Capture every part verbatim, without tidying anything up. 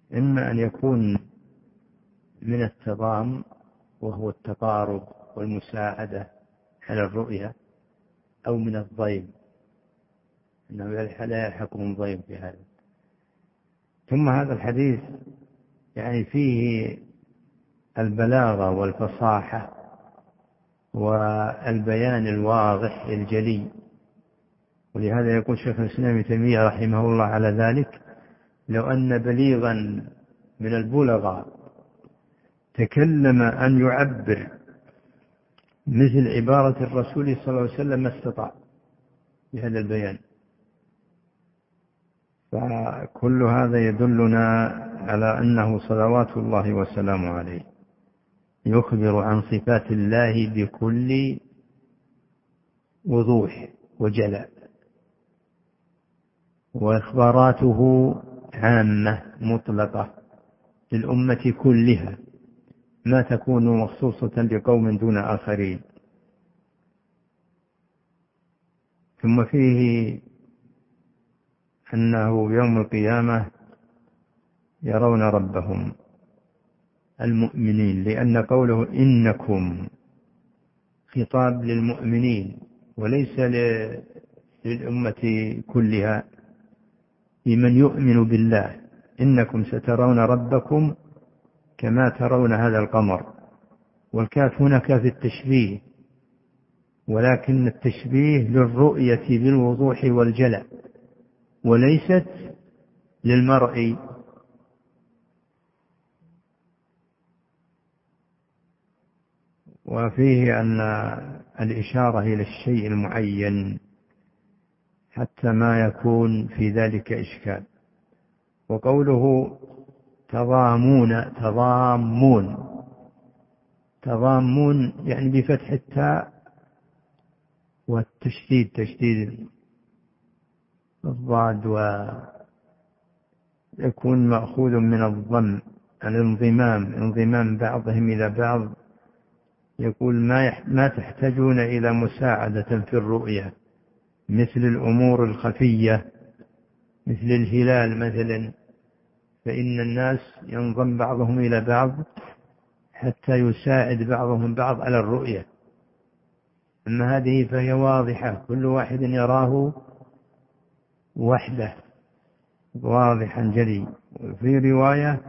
إما أن يكون من التضام وهو التقارب والمساعدة على الرؤية، أو من الضيم أنه لا يلحقهم ضيم في هذا. ثم هذا الحديث يعني فيه البلاغة والفصاحة والبيان الواضح الجلي، ولهذا يقول شيخ الإسلام ابن تيمية رحمه الله على ذلك: لو أن بليغا من البلغاء تكلم أن يعبر مثل عبارة الرسول صلى الله عليه وسلم ما استطاع بهذا البيان. فكل هذا يدلنا على أنه صلوات الله وسلامه عليه يخبر عن صفات الله بكل وضوح وجلاء، وإخباراته عامة مطلقة للأمة كلها، ما تكون مخصوصة لقوم دون آخرين. ثم فيه أنه يوم القيامة يرون ربهم المؤمنين، لأن قوله إنكم خطاب للمؤمنين وليس للأمة كلها، لمن يؤمن بالله: إنكم سترون ربكم كما ترون هذا القمر. والكاف هنا كاف التشبيه، ولكن التشبيه للرؤية بالوضوح والجلاء وليست للمرء. وفيه أن الإشارة إلى الشيء المعين حتى ما يكون في ذلك إشكال. وقوله تضامون تضامون تضامون يعني بفتح التاء والتشديد تشديد الضاد، ويكون مأخوذ من الضم الانضمام، انضمام بعضهم إلى بعض. يقول ما ما تحتاجون إلى مساعدة في الرؤية مثل الأمور الخفية مثل الهلال مثلا، فإن الناس ينضم بعضهم إلى بعض حتى يساعد بعضهم بعض على الرؤية. أما هذه فهي واضحة، كل واحد يراه وحده واضحا جلي. في رواية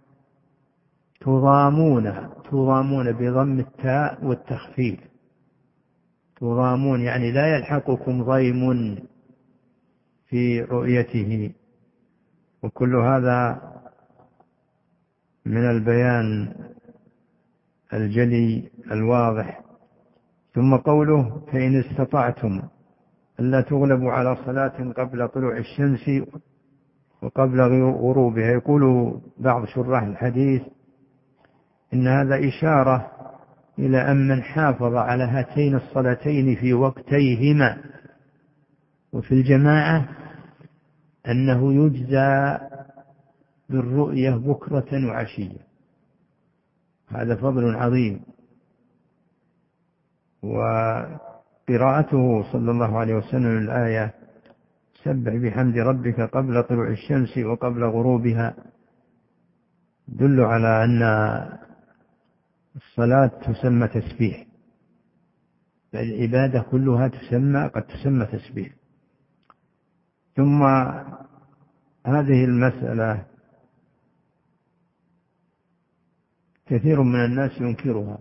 تضامون تضامون بضم التاء والتخفيف، تضامون يعني لا يلحقكم ضيم في رؤيته. وكل هذا من البيان الجلي الواضح. ثم قوله فإن استطعتم ألا تغلبوا على صلاة قبل طلوع الشمس وقبل غروبها. يقول بعض شراح الحديث إن هذا إشارة إلى أن من حافظ على هاتين الصلاتين في وقتيهما وفي الجماعة أنه يجزى بالرؤية بكرة وعشية. هذا فضل عظيم. وقراءته صلى الله عليه وسلم الآية سبح بحمد ربك قبل طلوع الشمس وقبل غروبها دل على أن الصلاة تسمى تسبيح، فالعبادة كلها تسمى قد تسمى تسبيح. ثم هذه المسألة كثير من الناس ينكرها،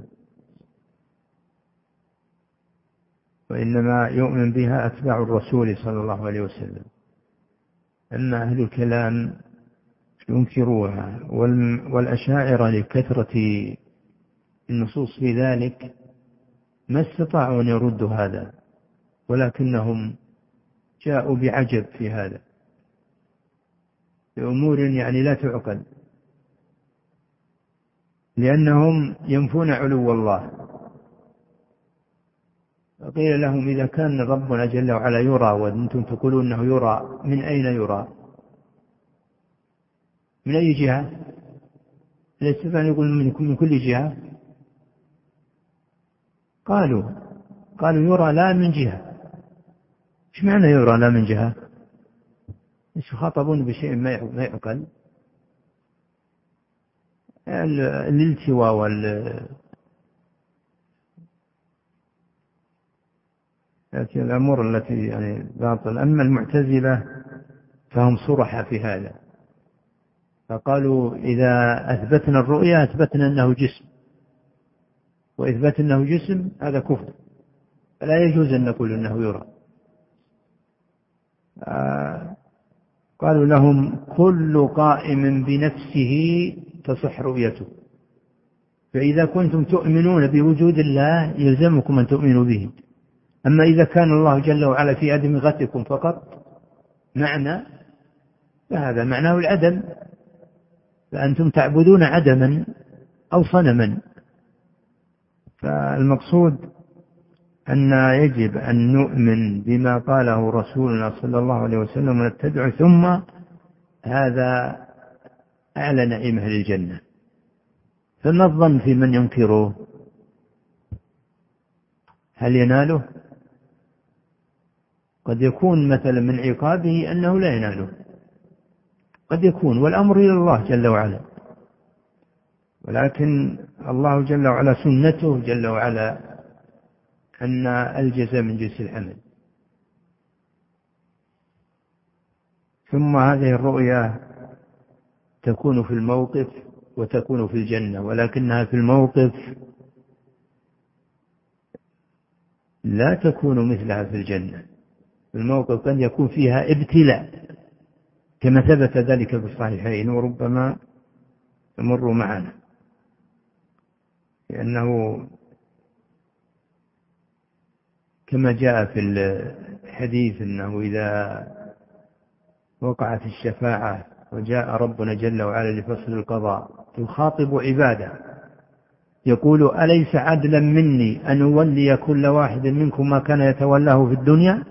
وإنما يؤمن بها أتباع الرسول صلى الله عليه وسلم. أما أهل الكلام ينكروها، والأشاعرة لكثرة النصوص في ذلك ما استطاعوا أن يردوا هذا، ولكنهم جاءوا بعجب في هذا بأمور يعني لا تعقل، لأنهم ينفون علو الله. قيل لهم إذا كان ربنا جل وعلا يرى وأنتم تقولون أنه يرى، من أين يرى؟ من أي جهة؟ الاستفهام يقول من كل جهة. قالوا قالوا يرى لا من جهة. إيش معنى يرى لا من جهة؟ إيش خاطبون بشيء ما يعقل؟ الالتواء وال الأمور التي يعني باطل. أما المعتزلة فهم صرحة في هذا، فقالوا إذا أثبتنا الرؤيا أثبتنا أنه جسم، وإثبات أنه جسم هذا كفر، فلا يجوز أن نقول أنه يرى. آه قالوا لهم كل قائم بنفسه تصح رؤيته، فإذا كنتم تؤمنون بوجود الله يلزمكم أن تؤمنوا به. أما إذا كان الله جل وعلا في أدمغتكم فقط معنى، فهذا معناه العدم، فأنتم تعبدون عدما أو صنما. فالمقصود أن يجب أن نؤمن بما قاله رسولنا صلى الله عليه وسلم ونتبعه، ثم هذا أعلى نعيم أهل الجنة. فما الظن في من ينكره؟ هل يناله؟ قد يكون مثلا من عقابه أنه لا يناله، قد يكون، والأمر إلى الله جل وعلا. ولكن الله جل وعلا سنته جل وعلا أن الجزاء من جنس العمل. ثم هذه الرؤيا تكون في الموقف وتكون في الجنة، ولكنها في الموقف لا تكون مثلها في الجنة. في الموقف قد يكون فيها ابتلاء كما ثبت ذلك في الصحيحين، وربما تمر معنا، لأنه كما جاء في الحديث أنه إذا وقعت الشفاعة وجاء ربنا جل وعلا لفصل القضاء يخاطب عباده يقول أليس عدلا مني أن أولي كل واحد منكم ما كان يتولاه في الدنيا؟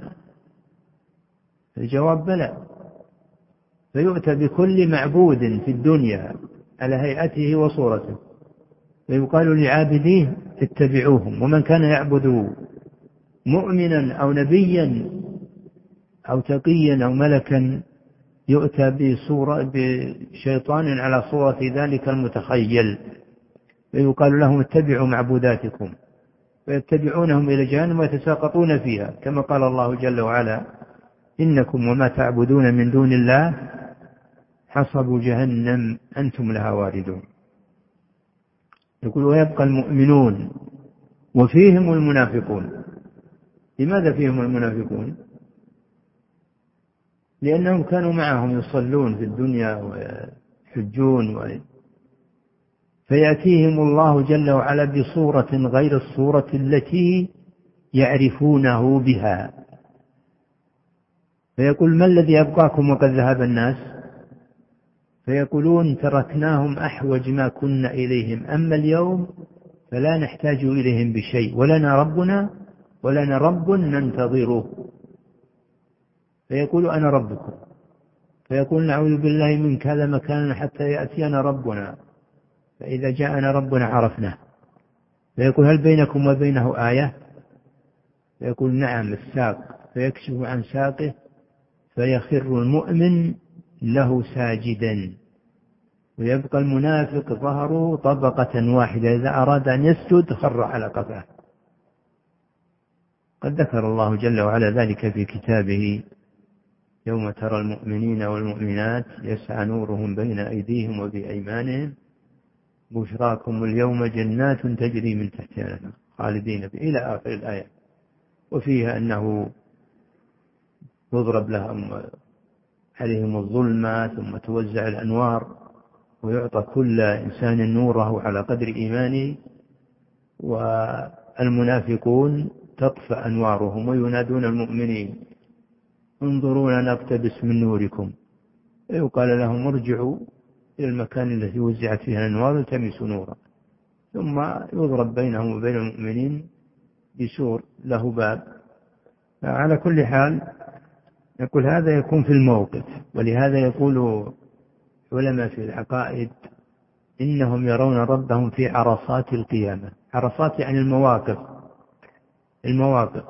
الجواب بلى. فيؤتى بكل معبود في الدنيا على هيئته وصورته، ويقال لعابديه اتبعوهم، ومن كان يعبد مؤمنا أو نبيا أو تقيا أو ملكا يؤتى بصورة بشيطان على صورة ذلك المتخيل، ويقال لهم اتبعوا معبوداتكم، فيتبعونهم إلى جهنم ويتساقطون فيها، كما قال الله جل وعلا إنكم وما تعبدون من دون الله حصب جهنم أنتم لها واردون. يقول ويبقى المؤمنون وفيهم المنافقون. لماذا فيهم المنافقون؟ لأنهم كانوا معهم يصلون في الدنيا ويحجون و... فيأتيهم الله جل وعلا بصورة غير الصورة التي يعرفونه بها، فيقول ما الذي يبقاكم وقد ذهب الناس؟ فيقولون تركناهم أحوج ما كنا إليهم، أما اليوم فلا نحتاج إليهم بشيء، ولنا ربنا ولنا رب ننتظره. فيقول أنا ربكم، فيقول نعوذ بالله منك هذا مكاننا حتى يأتينا ربنا، فإذا جاءنا ربنا عرفناه. فيقول هل بينكم وبينه آية؟ فيقول نعم الساق، فيكشف عن ساقه فيخر المؤمن له ساجدا، ويبقى المنافق ظهره طبقة واحدة، إذا أراد أن يسجد خر على قفاه. قد ذكر الله جل وعلا ذلك في كتابه يوم ترى المؤمنين والمؤمنات يسعى نورهم بين أيديهم وبأيمانهم بشراكم اليوم جنات تجري من تحتها الأنهار خالدين فيها إلى آخر الآية. وفيها أنه يضرب لهم عليهم الظلمة ثم توزع الأنوار ويعطى كل إنسان نوره على قدر إيمانه، والمنافقون تطفأ أنوارهم وينادون المؤمنين انظرونا نقتبس من نوركم، ويقال لهم ارجعوا إلى المكان الذي وزعت فيها الأنوار التمسوا نورا، ثم يضرب بينهم وبين المؤمنين بسور له باب. على كل حال يقول هذا يكون في الموقف، ولهذا يقول علماء في العقائد إنهم يرون ربهم في عرصات القيامة. عرصات يعني المواقف المواقف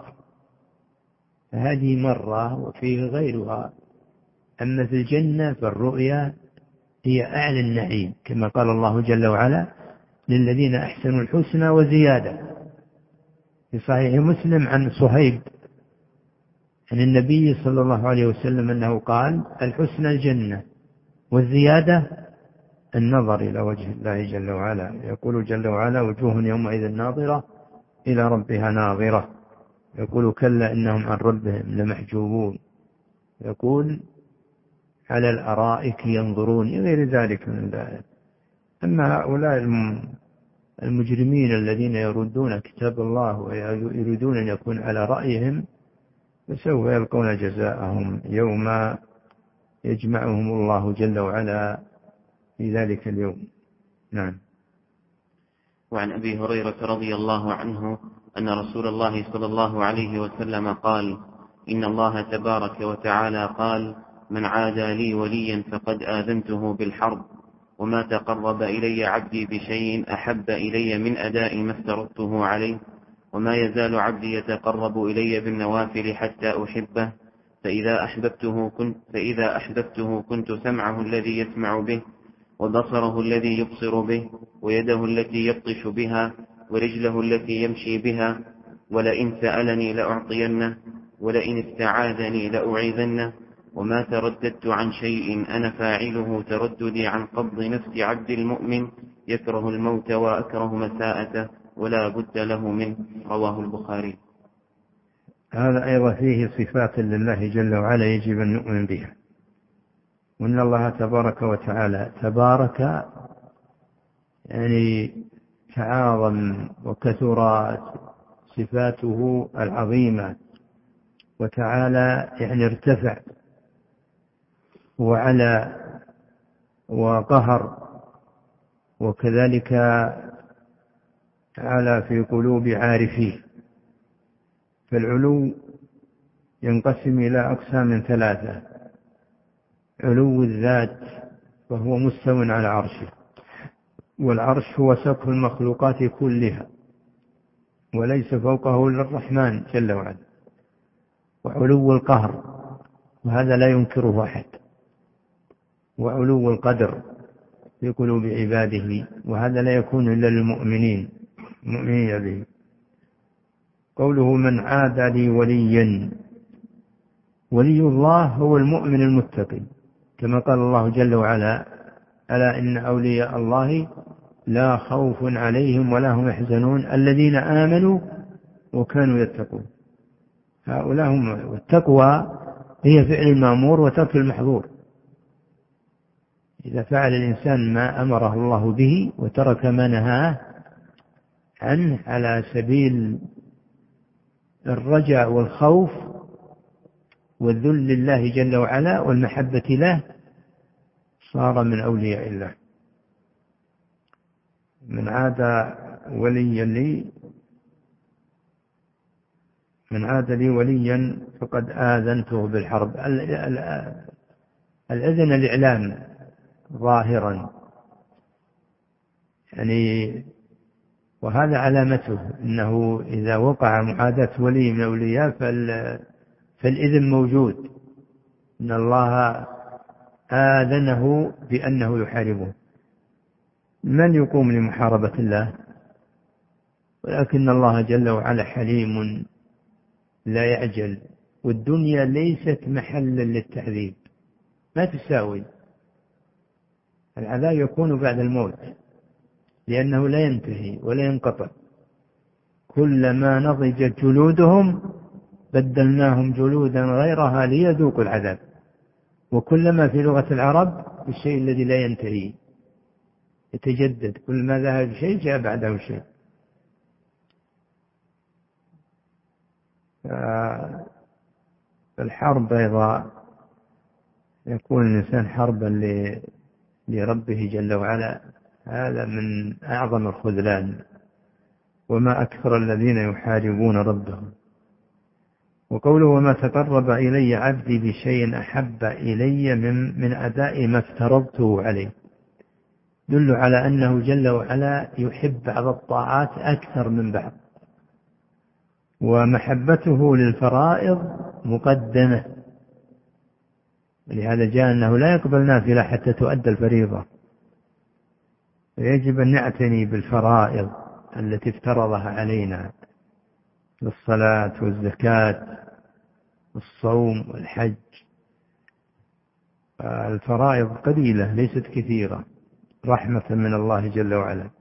هذه مرة وفيه غيرها. أما في الجنة فالرؤيا هي أعلى النعيم، كما قال الله جل وعلا للذين أحسنوا الحسنى وزيادة. في صحيح مسلم عن صهيب عن النبي صلى الله عليه وسلم أنه قال: الحسنى الجنة، والزيادة النظر إلى وجه الله جل وعلا. يقول جل وعلا: وجوه يومئذ ناظرة إلى ربها ناظرة. يقول: كلا إنهم عن ربهم لمحجوبون. يقول: على الأرائك ينظرون، غير ذلك من الآيات. أما هؤلاء المجرمين الذين يردون كتاب الله ويريدون أن يكون على رأيهم، فسوف يلقون جزاءهم يوم يجمعهم الله جل وعلا في ذلك اليوم. نعم. وعن أبي هريرة رضي الله عنه أن رسول الله صلى الله عليه وسلم قال: إن الله تبارك وتعالى قال: من عادى لي وليا فقد آذنته بالحرب، وما تقرب إلي عبدي بشيء أحب إلي من أداء ما افترضته عليه، وما يزال عبدي يتقرب إلي بالنوافل حتى أحبه، فإذا أحببته كنت, فإذا أحببته كنت سمعه الذي يسمع به، وبصره الذي يبصر به، ويده التي يبطش بها، ورجله التي يمشي بها، ولئن سألني لأعطينه، ولئن استعاذني لأعيذنه، وما ترددت عن شيء أنا فاعله ترددي عن قبض نفس عبد المؤمن يكره الموت وأكره مساءته ولا بد له منه. رواه البخاري. هذا أيضا فيه صفات لله جل وعلا يجب أن نؤمن بها. وإن الله تبارك وتعالى تبارك يعني تعاظم وكثرت صفاته العظيمة، وتعالى يعني ارتفع وعلى وقهر، وكذلك على في قلوب عارفيه. فالعلو ينقسم إلى أقسام ثلاثة: علو الذات وهو مستو على عرشه، والعرش هو سقف المخلوقات كلها وليس فوقه إلا الرحمن جل وعلا. وعلو القهر، وهذا لا ينكره أحد. وعلو القدر في قلوب عباده، وهذا لا يكون إلا للمؤمنين المؤمنين به. قوله: من عادى لي وليا، ولي الله هو المؤمن المتقي، كما قال الله جل وعلا: ألا إن أولياء الله لا خوف عليهم ولا هم يحزنون الذين آمنوا وكانوا يتقون. هؤلاء هم. والتقوى هي فعل المأمور وترك المحظور. إذا فعل الإنسان ما أمره الله به وترك ما نهاه عنه على سبيل الرجاء والخوف والذل لله جل وعلا والمحبة له، صار من أولياء الله. من عاد وليا لي من عاد لي وليا فقد آذنته بالحرب. الإذن الإعلام ظاهرا يعني، وهذا علامته أنه إذا وقع معاداة ولي من أولياء فالإذن موجود، إن الله آذنه بأنه يحاربه. من يقوم لمحاربة الله؟ ولكن الله جل وعلا حليم لا يعجل، والدنيا ليست محلا للتعذيب، ما تساوي. العذاب يكون بعد الموت لأنه لا ينتهي ولا ينقطع. كلما نضجت جلودهم بدلناهم جلودا غيرها ليذوقوا العذاب. وكلما في لغة العرب الشيء الذي لا ينتهي يتجدد، كل ما ذهب شيء جاء بعده شيء. فالحرب أيضا يكون الإنسان حربا لربه جل وعلا، هذا من أعظم الخذلان. وما أكثر الذين يحاربون ربهم. وقوله: وما تقرب إلي عبدي بشيء أحب إلي من, من أداء ما افترضته عليه، دل على أنه جل وعلا يحب بعض الطاعات أكثر من بعض، ومحبته للفرائض مقدمة لهذا جاء أنه لا يقبل نافلة حتى تؤدى الفريضة، يجب أن نعتني بالفرائض التي افترضها علينا للصلاة والزكاة والصوم والحج. الفرائض قليلة ليست كثيرة رحمة من الله جل وعلا.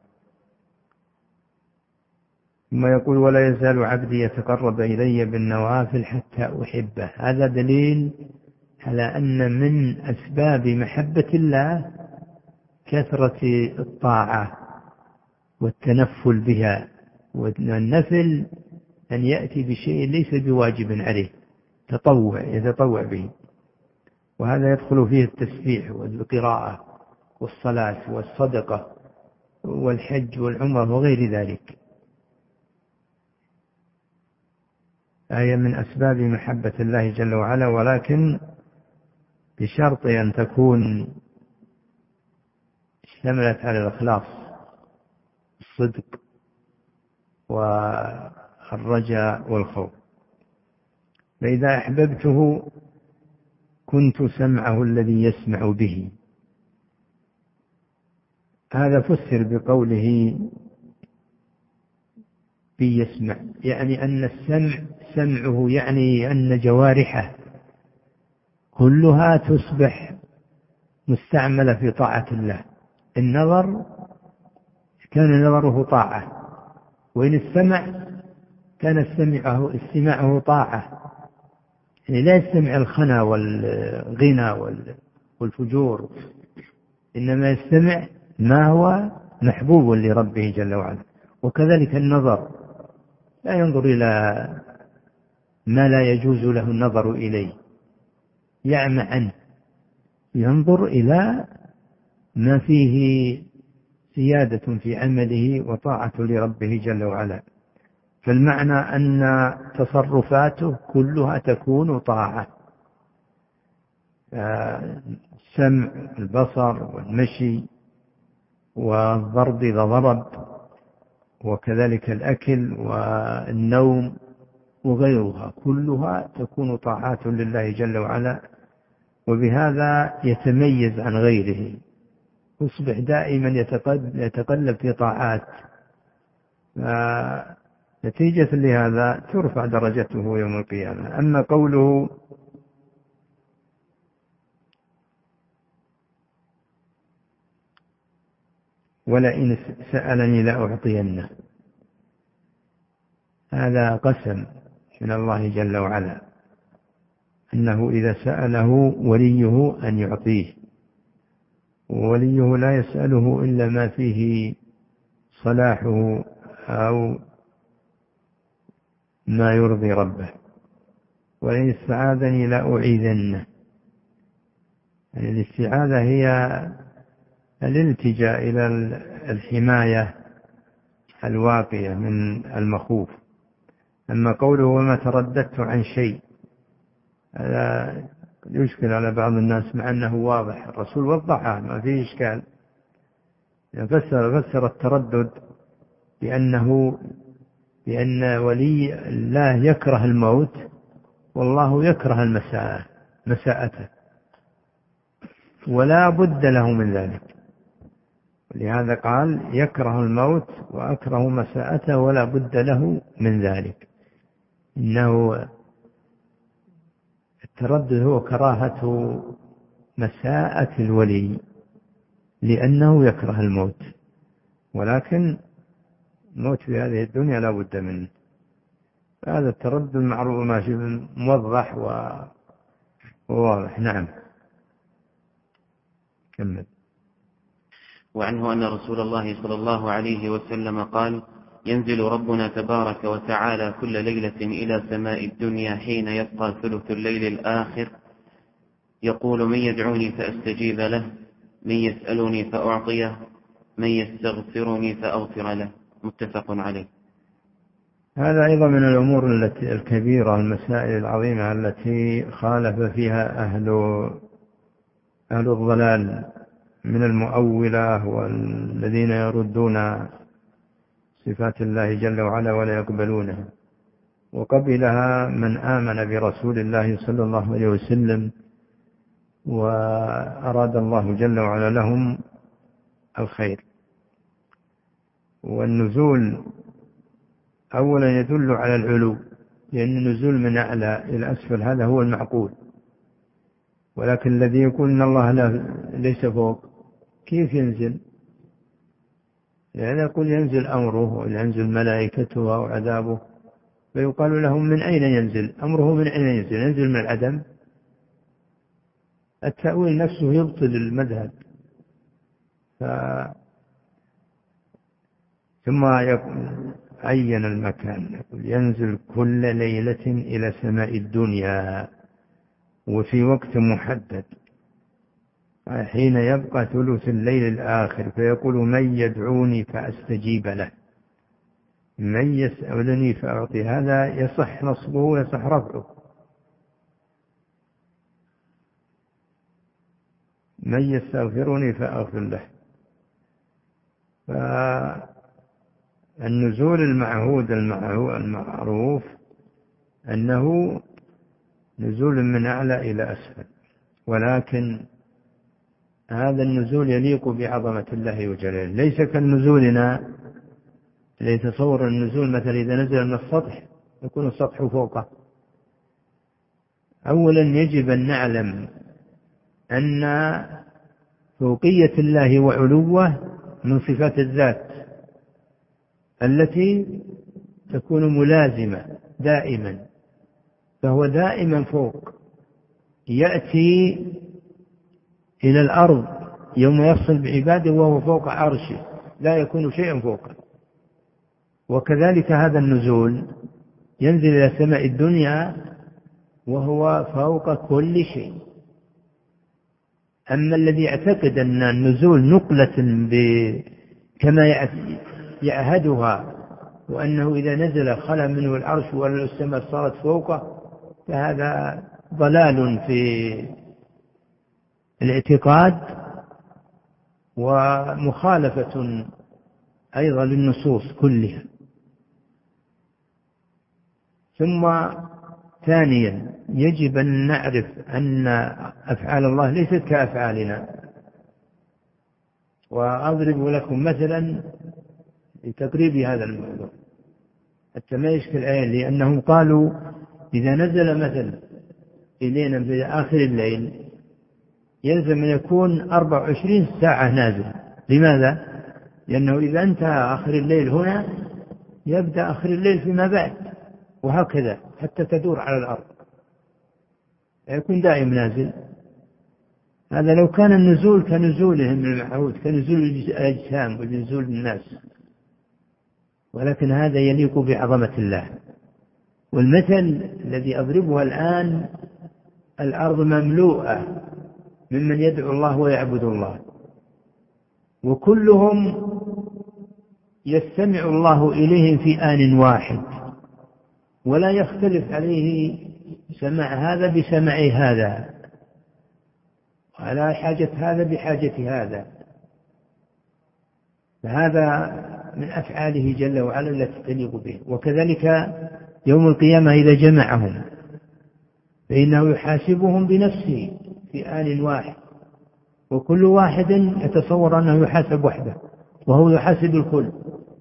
ثم يقول ولا يزال عبدي يتقرب إلي بالنوافل حتى أحبه. هذا دليل على أن من أسباب محبة الله كثرة الطاعة والتنفل بها، والنفل أن يأتي بشيء ليس بواجب عليه، تطوع يتطوع به، وهذا يدخل فيه التسبيح والقراءة والصلاة والصدقة والحج والعمرة وغير ذلك. هي من أسباب محبة الله جل وعلا، ولكن بشرط أن تكون اشتملت على الإخلاص، الصدق والرجاء والخوف. فإذا أحببته كنت سمعه الذي يسمع به. هذا فسر بقوله بيسمع، يعني أن السمع سمعه، يعني أن جوارحه كلها تصبح مستعملة في طاعة الله. النظر كان نظره طاعة، وإن استمع كان استمعه استماعه طاعة، يعني لا يستمع الخنا والغنى والفجور، إنما يستمع ما هو محبوب لربه جل وعلا. وكذلك النظر لا ينظر إلى ما لا يجوز له النظر إليه، يعمى عنه، ينظر إلى ما فيه سيادة في عمله وطاعة لربه جل وعلا. فالمعنى أن تصرفاته كلها تكون طاعة، السمع، البصر، والمشي، والضرب إذا ضرب، وكذلك الأكل والنوم وغيرها، كلها تكون طاعات لله جل وعلا، وبهذا يتميز عن غيره، يصبح دائما يتقلب في طاعات، نتيجة لهذا ترفع درجته يوم القيامة. أما قوله ولئن سألني لأعطينه، هذا قسم من الله جل وعلا أنه إذا سأله وليه أن يعطيه، ووليه لا يسأله إلا ما فيه صلاحه أو ما يرضي ربه. وإن استعاذني لأعيذنه، يعني الاستعاذة هي الالتجاء إلى الحماية الواقية من المخوف. أما قوله وما ترددت عن شيء، هذا يشكل على بعض الناس مع أنه واضح، الرسول وضحها ما فيه إشكال. فسر فسر التردد بأنه بأن ولي الله يكره الموت والله يكره المساءة مساءته، ولا بد له من ذلك. ولهذا قال يكره الموت وأكره مساءته ولا بد له من ذلك. إنه التردد هو كراهة مساءة الولي لأنه يكره الموت، ولكن الموت في هذه الدنيا لا بد منه. هذا التردد معروف ماشي موضح وواضح. نعم كمل. وعنه أن رسول الله صلى الله عليه وسلم قال ينزل ربنا تبارك وتعالى كل ليلة إلى سماء الدنيا حين يبقى ثلث الليل الآخر، يقول من يدعوني فأستجيب له، من يسألني فأعطيه، من يستغفرني فأغفر له. متفق عليه. هذا أيضا من الأمور التي الكبيرة، المسائل العظيمة التي خالف فيها أهل أهل الضلال من المؤولة والذين يردون صفات الله جل وعلا ولا يقبلونها، وقبلها من آمن برسول الله صلى الله عليه وسلم وأراد الله جل وعلا لهم الخير. والنزول أولا يدل على العلو، لأن النزول من أعلى إلى أسفل هذا هو المعقول، ولكن الذي يقول إن الله ليس فوق كيف ينزل؟ لأن يقول ينزل أمره وينزل ملائكته وعذابه، فيقال لهم من أين ينزل؟ أمره من أين ينزل؟ ينزل من العدم؟ التأويل نفسه يبطل المذهب. ف... ثم عين المكان، يقول ينزل كل ليلة إلى سماء الدنيا وفي وقت محدد حين يبقى ثلث الليل الآخر، فيقول من يدعوني فأستجيب له، من يسألني فأعطي. هذا يصح نصبه ويصح رفعه. من يستغفرني فأغفر له. فالنزول المعهود المعروف أنه نزول من أعلى إلى أسفل، ولكن هذا النزول يليق بعظمة الله وجلاله، ليس كالنزولنا ليتصور النزول مثلا إذا نزل من السطح يكون السطح فوقه. أولا يجب أن نعلم أن فوقية الله وعلوه من صفات الذات التي تكون ملازمة دائما، فهو دائما فوق. يأتي إلى الأرض يوم يفصل بعباده وهو فوق عرشه، لا يكون شيئا فوقه. وكذلك هذا النزول ينزل إلى سماء الدنيا وهو فوق كل شيء. أما الذي يعتقد أن النزول نقلة كما يعهدها، وأنه إذا نزل خلا منه العرش والسماء صارت فوقه، فهذا ضلال في الاعتقاد ومخالفة أيضا للنصوص كلها. ثم ثانيا يجب أن نعرف أن أفعال الله ليست كأفعالنا. وأضرب لكم مثلا لتقريب هذا الموضوع حتى ما يشكل الآية، لأنهم قالوا إذا نزل مثلا إلينا في آخر الليل يلزم أن يكون أربع وعشرين ساعة نازل. لماذا؟ لأنه إذا انتهى آخر الليل هنا يبدأ آخر الليل فيما بعد، وهكذا حتى تدور على الأرض يكون دائم نازل. هذا لو كان النزول كنزولهم المعهود كنزول الأجسام ونزول الناس، ولكن هذا يليق بعظمة الله. والمثل الذي أضربه الآن الأرض مملوءة ممن يدعو الله ويعبد الله، وكلهم يستمع الله إليهم في آن واحد، ولا يختلف عليه سماع هذا بسماع هذا، ولا حاجة هذا بحاجة هذا. فهذا من أفعاله جل وعلا التي تليق به. وكذلك يوم القيامة إذا جمعهم فإنه يحاسبهم بنفسه في آن واحد، وكل واحد يتصور أنه يحاسب وحده وهو يحاسب الكل.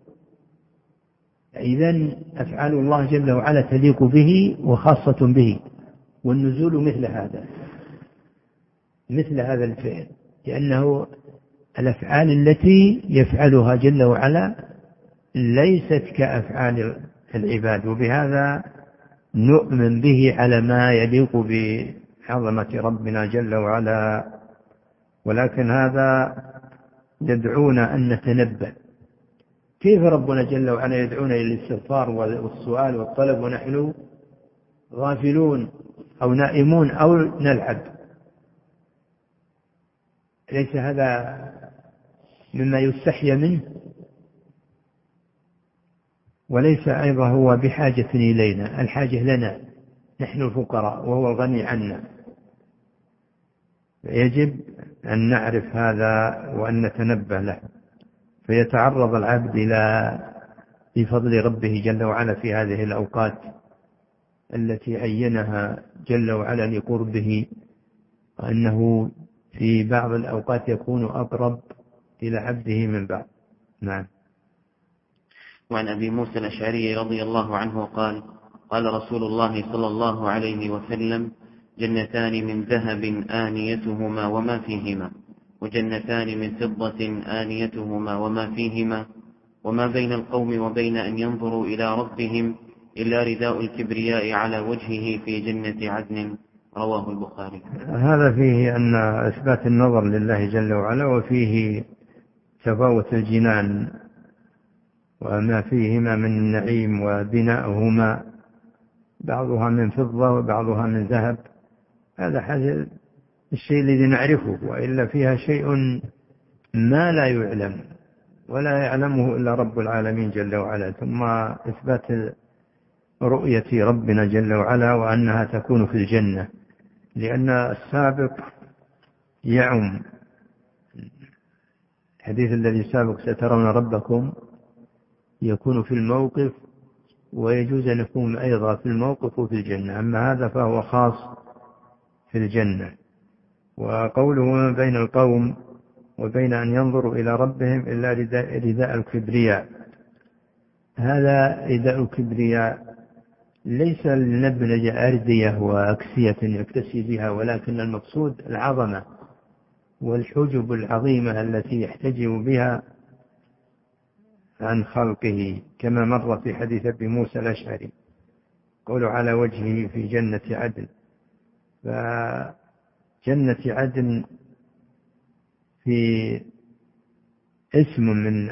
إذن أفعال الله جل وعلا تليق به وخاصة به. والنزول مثل هذا مثل هذا الفعل، لأنه الأفعال التي يفعلها جل وعلا ليست كأفعال العباد، وبهذا نؤمن به على ما يليق بعظمة ربنا جل وعلا. ولكن هذا يدعونا أن نتنبه. كيف ربنا جل وعلا يدعونا إلى الاستغفار والسؤال والطلب ونحن غافلون أو نائمون أو نلعب؟ ليس هذا مما يستحيا منه؟ وليس أيضا هو بحاجة إلينا، الحاجة لنا نحن الفقراء وهو الغني عنا. يجب أن نعرف هذا وأن نتنبه له، فيتعرض العبد إلى بفضل ربه جل وعلا في هذه الأوقات التي عينها جل وعلا لقربه وأنه في بعض الأوقات يكون أقرب إلى عبده من بعض. نعم. وعن أبي موسى الأشعري رضي الله عنه قال قال رسول الله صلى الله عليه وسلم جنتان من ذهب آنيتهما وما فيهما، وجنتان من فضة آنيتهما وما فيهما، وما بين القوم وبين أن ينظروا إلى ربهم إلا رداء الكبرياء على وجهه في جنة عدن. رواه البخاري. هذا فيه أن إثبات النظر لله جل وعلا، وفيه تفاوت الجنان وما فيهما من النعيم وبناؤهما بعضها من فضة وبعضها من ذهب. هذا حاجة الشيء الذي نعرفه، وإلا فيها شيء ما لا يعلم ولا يعلمه إلا رب العالمين جل وعلا. ثم إثبات رؤية ربنا جل وعلا وأنها تكون في الجنة، لأن السابق يعم. الحديث الذي سابق سترون ربكم يكون في الموقف، ويجوز أن يكون أيضا في الموقف وفي الجنة، أما هذا فهو خاص في الجنة. وقوله ما بين القوم وبين أن ينظروا إلى ربهم إلا رداء الكبرياء، هذا رداء الكبرياء ليس لنبنج أردية وأكسية يكتسي بها، ولكن المقصود العظمة والحجب العظيمة التي يحتجب بها عن خلقه، كما مر في حديث أبي موسى الأشعري قول على وجهه في جنة عدن. فجنة عدن في اسم من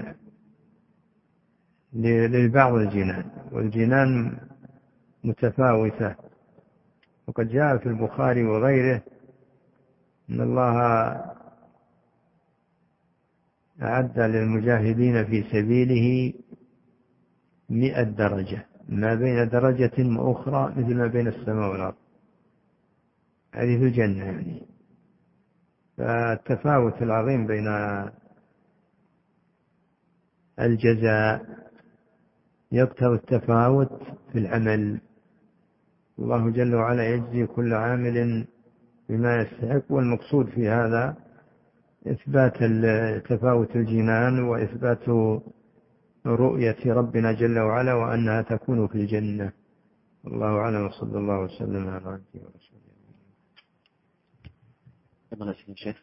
لبعض الجنان، والجنان متفاوتة. وقد جاء في البخاري وغيره أن الله أعد للمجاهدين في سبيله مئة درجة، ما بين درجة وأخرى مثل ما بين السماء والأرض. هذه في الجنة يعني. فالتفاوت العظيم بين الجزاء يقتضي التفاوت في العمل. الله جل وعلا يجزي كل عامل بما يستحق، والمقصود في هذا إثبات تفاوت الجنان وإثبات رؤية ربنا جل وعلا وأنها تكون في الجنة. الله أعلم، وصلى الله وسلم على عبده ورسوله. تفضل يا شيخ.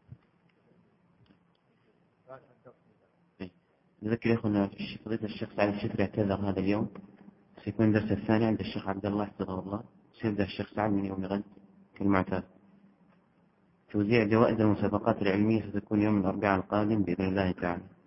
نذكر أخونا فضيلة الشيخ سعد الشكري اعتذر هذا اليوم، سيكون الدرس الثاني عند الشيخ عبد الله حفظه الله، سيبدأ الشيخ سعد من يوم غد كالمعتاد. توزيع جوائز المسابقات العلمية ستكون يوم الأربعاء القادم بإذن الله تعالى.